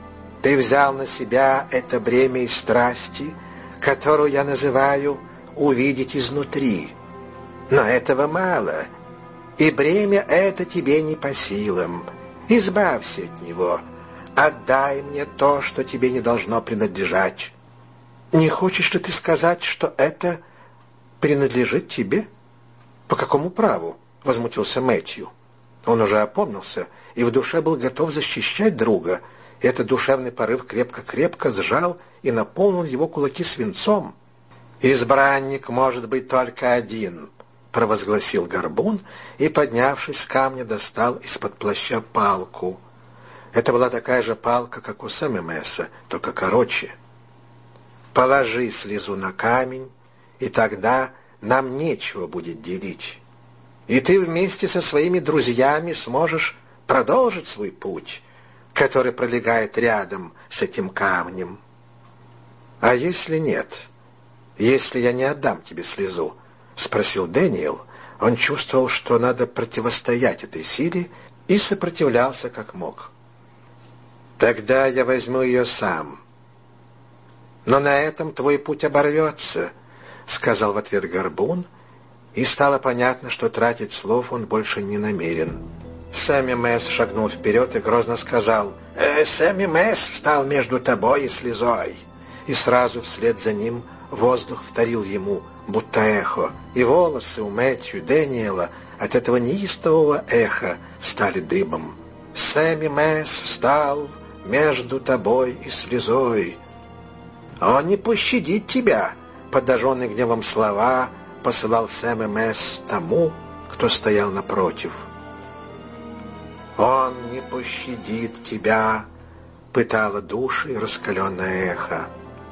Ты взял на себя это бремя из страсти, которую я называю «увидеть изнутри». Но этого мало, и бремя это тебе не по силам. Избавься от него, отдай мне то, что тебе не должно принадлежать. Не хочешь ли ты сказать, что это принадлежит тебе? По какому праву? — возмутился Мэтью. Он уже опомнился и в душе был готов защищать друга. Этот душевный порыв крепко-крепко сжал и наполнил его кулаки свинцом. «Избранник может быть только один», — провозгласил Горбун и, поднявшись с камня, достал из-под плаща палку. Это была такая же палка, как у Сэмми-Месса, только короче. «Положи слезу на камень, и тогда нам нечего будет делить. И ты вместе со своими друзьями сможешь продолжить свой путь, который пролегает рядом с этим камнем. А если нет, если я не отдам тебе слезу?» — спросил Дэниел. Он чувствовал, что надо противостоять этой силе, и сопротивлялся как мог. «Тогда я возьму ее сам. Но на этом твой путь оборвется», — сказал в ответ Горбун, и стало понятно, что тратить слов он больше не намерен. Сэмми-Месс шагнул вперед и грозно сказал: э, «Сэмми-Месс встал между тобой и слезой». И сразу вслед за ним воздух вторил ему, будто эхо, и волосы у Мэтью Дэниела от этого неистового эха стали дыбом. «Сэмми-Месс встал между тобой и слезой». «Он не пощадит тебя», — подожженный гневом слова посылал Сэмми-Месс тому, кто стоял напротив. «Он не пощадит тебя», — пытало души раскаленное эхо.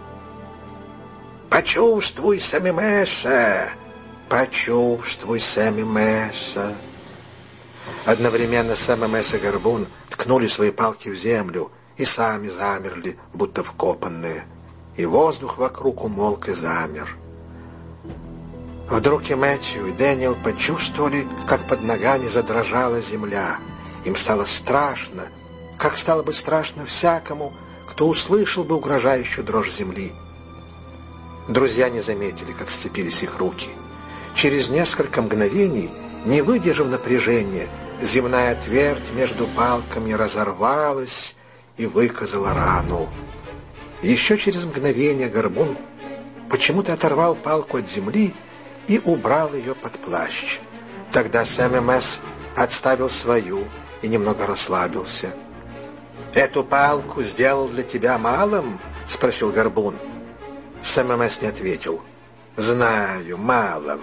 «Почувствуй Сэмми-Месса! Почувствуй Сэмми-Месса!» Одновременно Сэмми-Месс и Горбун ткнули свои палки в землю и сами замерли, будто вкопанные, и воздух вокруг умолк и замер. Вдруг и Мэтью, и Дэниел почувствовали, как под ногами задрожала земля. Им стало страшно, как стало бы страшно всякому, кто услышал бы угрожающую дрожь земли. Друзья не заметили, как сцепились их руки. Через несколько мгновений, не выдержав напряжения, земная твердь между палками разорвалась и выказала рану. Еще через мгновение Горбун почему-то оторвал палку от земли и убрал ее под плащ. Тогда Сэмми-Месс отставил свою и немного расслабился. «Эту палку сделал для тебя малым?» — спросил Горбун. Сэмми-Месс не ответил. «Знаю, малым.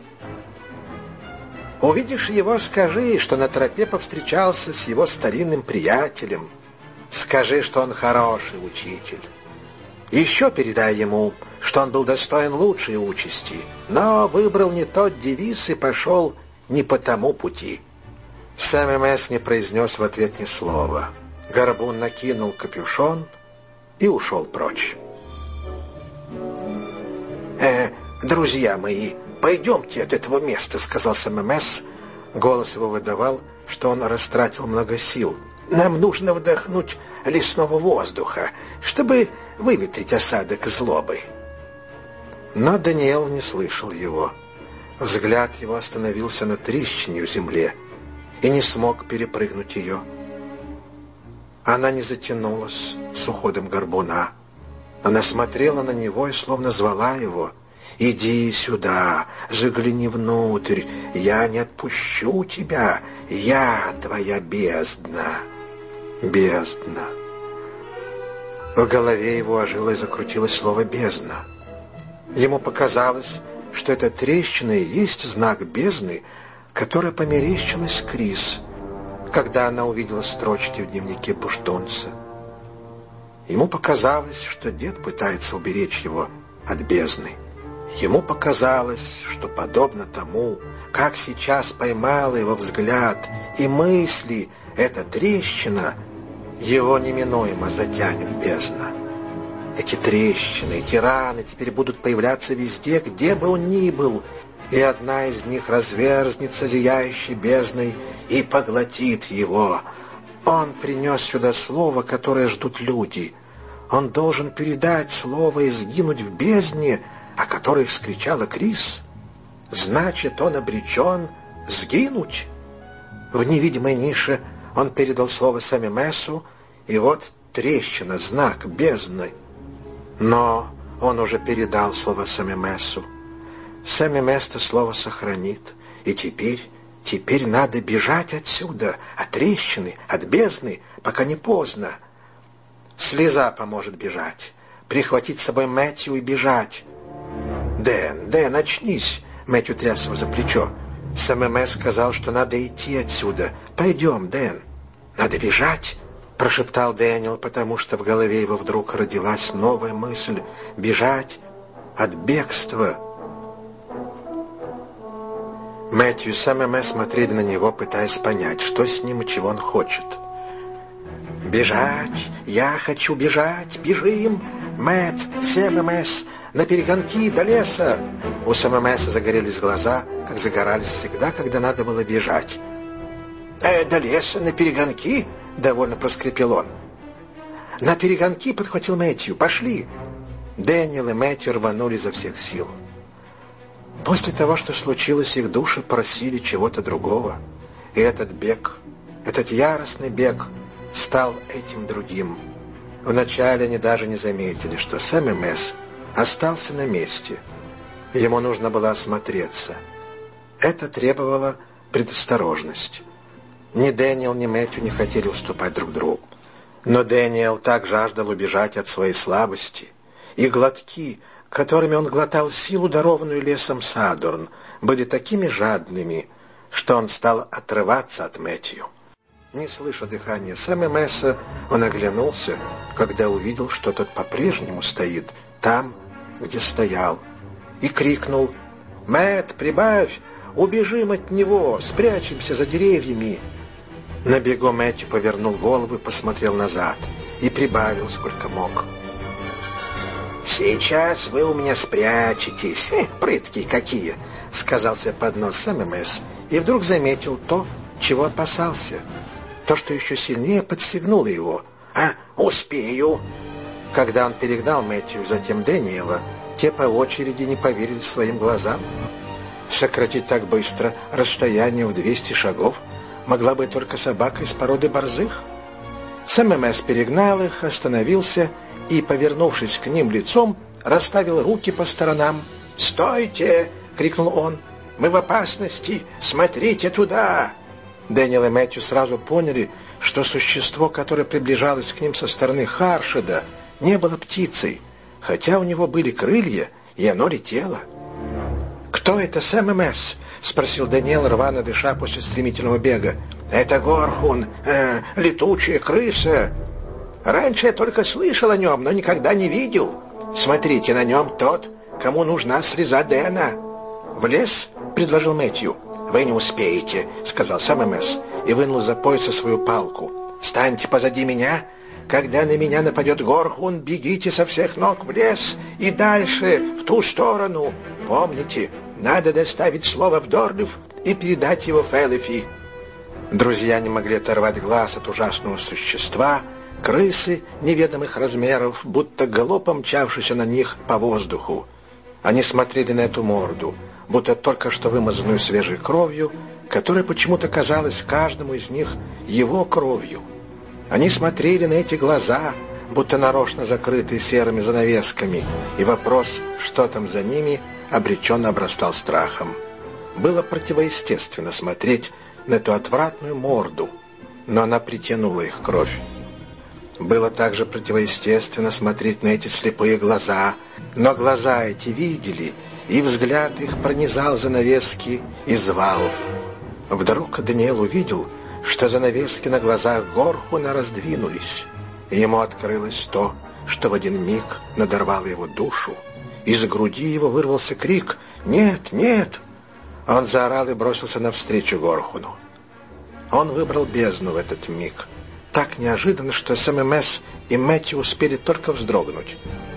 Увидишь его, скажи, что на тропе повстречался с его старинным приятелем. Скажи, что он хороший учитель. Еще передай ему, что он был достоин лучшей участи, но выбрал не тот девиз и пошел не по тому пути». Сэмми-Месс не произнес в ответ ни слова. Горбун накинул капюшон и ушел прочь. «Э, друзья мои, пойдемте от этого места», — сказал Сэмми-Месс. Голос его выдавал, что он растратил много сил. «Нам нужно вдохнуть лесного воздуха, чтобы выветрить осадок злобы». Но Дэниел не слышал его. Взгляд его остановился на трещине в земле и не смог перепрыгнуть ее. Она не затянулась с уходом Горбуна. Она смотрела на него и словно звала его: «Иди сюда, загляни внутрь, я не отпущу тебя, я твоя бездна». Бездна. В голове его ожило и закрутилось слово «бездна». Ему показалось, что эта трещина и есть знак бездны, которая померещилась Крис, когда она увидела строчки в дневнике пуштунца. Ему показалось, что дед пытается уберечь его от бездны. Ему показалось, что подобно тому, как сейчас поймала его взгляд и мысли эта трещина, его неминуемо затянет бездна. Эти трещины, эти раны теперь будут появляться везде, где бы он ни был, и одна из них разверзнется зияющей бездной и поглотит его. Он принес сюда слово, которое ждут люди. Он должен передать слово и сгинуть в бездне, о которой вскричала Крис. Значит, он обречен сгинуть. В невидимой нише он передал слово Самимесу, и вот трещина, знак бездны. Но он уже передал слово Самимесу. Самимес-то слово сохранит, и теперь... Теперь надо бежать отсюда, от трещины, от бездны, пока не поздно. Слеза поможет бежать, прихватить с собой Мэтью и бежать. «Дэн, Дэн, очнись!» — Мэтью тряс его за плечо. Самимес сказал, что надо идти отсюда. «Пойдем, Дэн». «Надо бежать?» — прошептал Дэниел, потому что в голове его вдруг родилась новая мысль — бежать от бегства. Мэтью и Самимес смотрели на него, пытаясь понять, что с ним и чего он хочет. «Бежать! Я хочу бежать! Бежим! Мэтт, Самимес, на перегонки до леса!» У Самимеса загорелись глаза, как загорались всегда, когда надо было бежать. «Э, до леса, на перегонки?» — довольно проскрипел он. «На перегонки!» — подхватил Мэтью. «Пошли!» Дэниел и Мэтью рванули изо всех сил. После того, что случилось, их души просили чего-то другого. И этот бег, этот яростный бег стал этим другим. Вначале они даже не заметили, что Самимес остался на месте. Ему нужно было осмотреться. Это требовало предосторожность. Ни Дэниел, ни Мэтью не хотели уступать друг другу. Но Дэниел так жаждал убежать от своей слабости. И глотки, которыми он глотал силу, дарованную лесом Садорн, были такими жадными, что он стал отрываться от Мэтью. Не слыша дыхания Самимеса, он оглянулся, когда увидел, что тот по-прежнему стоит там, где стоял, и крикнул: «Мэтт, прибавь! Убежим от него! Спрячемся за деревьями!» На бегу Мэтью повернул голову и посмотрел назад, и прибавил, сколько мог: «Сейчас вы у меня спрячетесь, э, прыткие какие!» — сказал себе под нос Самимес, и вдруг заметил то, чего опасался, то, что еще сильнее подстегнуло его. «А, успею!» Когда он перегнал Мэтью, затем Дэниела, те по очереди не поверили своим глазам. Сократить так быстро расстояние в двести шагов могла бы только собака из породы борзых. Самимес перегнал их, остановился и, повернувшись к ним лицом, расставил руки по сторонам. «Стойте!» — крикнул он. «Мы в опасности! Смотрите туда!» Дэниел и Мэтью сразу поняли, что существо, которое приближалось к ним со стороны Харшеда, не было птицей, хотя у него были крылья, и оно летело. «Кто это, Самимес?» — спросил Дэниел, рвано дыша после стремительного бега. «Это Горхун, э, летучая крыса. Раньше я только слышал о нем, но никогда не видел. Смотрите, на нем тот, кому нужна слеза Дэна». «В лес?» — предложил Мэтью. «Вы не успеете», — сказал Самимес и вынул из-за пояса свою палку. «Станьте позади меня. Когда на меня нападет Горхун, бегите со всех ног в лес и дальше, в ту сторону. Помните, надо доставить слово в Дорлив и передать его Фэлэфи». Друзья не могли оторвать глаз от ужасного существа, крысы неведомых размеров, будто галопом мчавшейся на них по воздуху. Они смотрели на эту морду, будто только что вымазанную свежей кровью, которая почему-то казалась каждому из них его кровью. Они смотрели на эти глаза, будто нарочно закрытые серыми занавесками, и вопрос, что там за ними, обреченно обрастал страхом. Было противоестественно смотреть на эту отвратную морду, но она притянула их кровь. Было также противоестественно смотреть на эти слепые глаза, но глаза эти видели, и взгляд их пронизал занавески и звал. Вдруг Даниэл увидел, что занавески на глазах Горхуна раздвинулись, и ему открылось то, что в один миг надорвало его душу. Из груди его вырвался крик: «Нет, нет!» Он заорал и бросился навстречу Горхуну. Он выбрал бездну в этот миг, так неожиданно, что Самимес и Мэтью успели только вздрогнуть.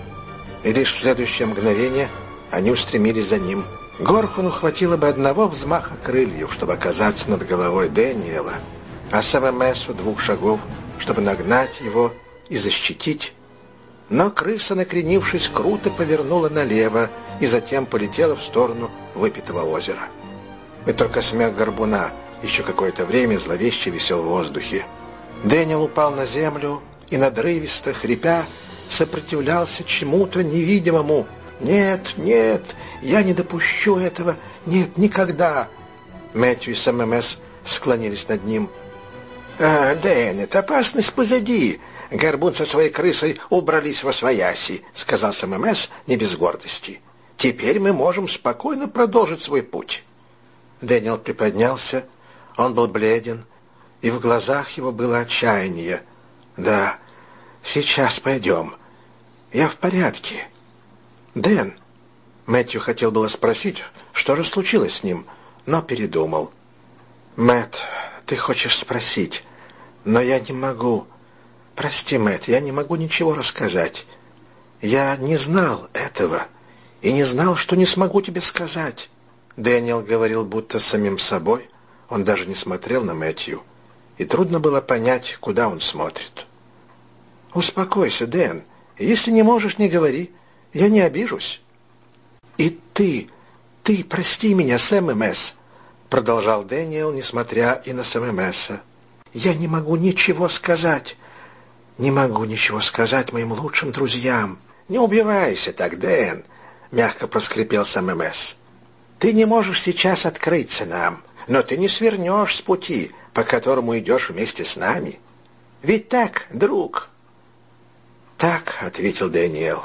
И лишь в следующее мгновение они устремились за ним. Горхуну хватило бы одного взмаха крыльев, чтобы оказаться над головой Дэниела, а СММСу двух шагов, чтобы нагнать его и защитить. Но крыса, накренившись, круто повернула налево и затем полетела в сторону выпитого озера. И только смех горбуна еще какое-то время зловеще висел в воздухе. Дэниел упал на землю и, надрывисто хрипя, сопротивлялся чему-то невидимому. «Нет, нет, я не допущу этого, нет, никогда!» Мэтью и СММС склонились над ним. «А, Дэннет, опасность позади. Горбун со своей крысой убрались восвояси», — сказал СММС не без гордости. «Теперь мы можем спокойно продолжить свой путь». Дэниел приподнялся, он был бледен, и в глазах его было отчаяние. «Да, сейчас пойдем. Я в порядке». «Дэн», — Мэтью хотел было спросить, что же случилось с ним, но передумал. «Мэтт, ты хочешь спросить, но я не могу. Прости, Мэтт, я не могу ничего рассказать. Я не знал этого и не знал, что не смогу тебе сказать». Дэниел говорил будто самим собой, он даже не смотрел на Мэтью, и трудно было понять, куда он смотрит. «Успокойся, Дэн, если не можешь, не говори, я не обижусь». «И ты, ты прости меня, СММС», — продолжал Дэниел, несмотря и на СММСа. «Я не могу ничего сказать, не могу ничего сказать моим лучшим друзьям». «Не убивайся так, Дэн», — мягко проскрипел СММС. «Ты не можешь сейчас открыться нам, но ты не свернешь с пути, по которому идешь вместе с нами. Ведь так, друг?» «Так», — ответил Дэниел.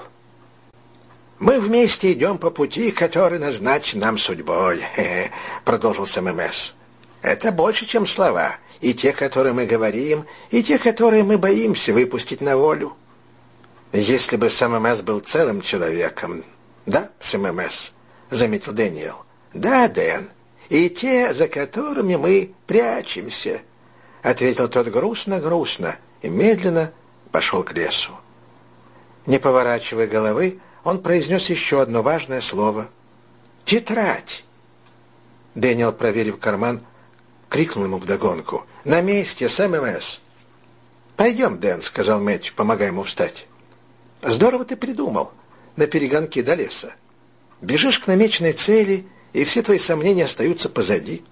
«Мы вместе идем по пути, который назначен нам судьбой», — продолжил СММС. «Это больше, чем слова, и те, которые мы говорим, и те, которые мы боимся выпустить на волю». «Если бы СММС был целым человеком...» «Да, СММС», — заметил Дэниел. «Да, Дэн, и те, за которыми мы прячемся», — ответил тот грустно-грустно и медленно пошел к лесу. Не поворачивая головы, он произнес еще одно важное слово. «Тетрадь!» Дэниел, проверив карман, крикнул ему вдогонку. «На месте, СММС!» «Пойдем, Дэн», — сказал Мэтью, помогая ему встать. «Здорово ты придумал, на перегонки до леса. Бежишь к намеченной цели, и все твои сомнения остаются позади».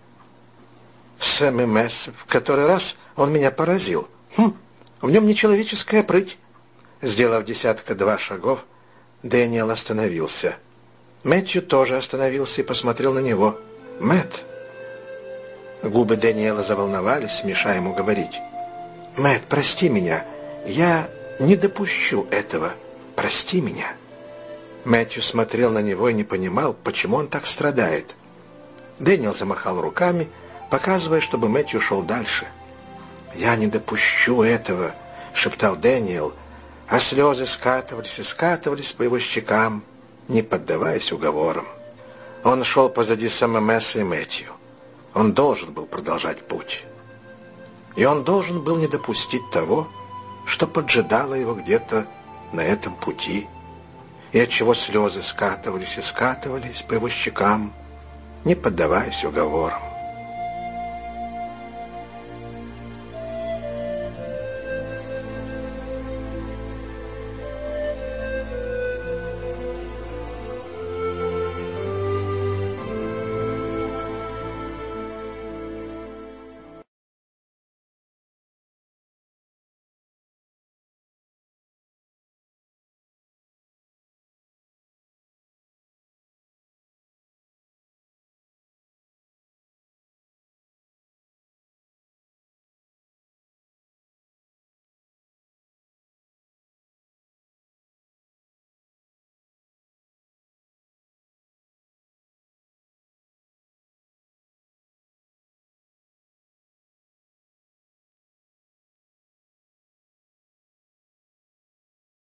СММС, в который раз он меня поразил. Хм, в нем нечеловеческая прыть. Сделав десятка-два шагов, Дэниел остановился. Мэтью тоже остановился и посмотрел на него. «Мэтт!» Губы Дэниела заволновались, мешая ему говорить. «Мэтт, прости меня. Я не допущу этого. Прости меня». Мэтью смотрел на него и не понимал, почему он так страдает. Дэниел замахал руками, показывая, чтобы Мэтью шел дальше. «Я не допущу этого», — шептал Дэниел, а слезы скатывались и скатывались по его щекам, не поддаваясь уговорам. Он шел позади СММСа и Мэтью. Он должен был продолжать путь. И он должен был не допустить того, что поджидало его где-то на этом пути, и отчего слезы скатывались и скатывались по его щекам, не поддаваясь уговорам.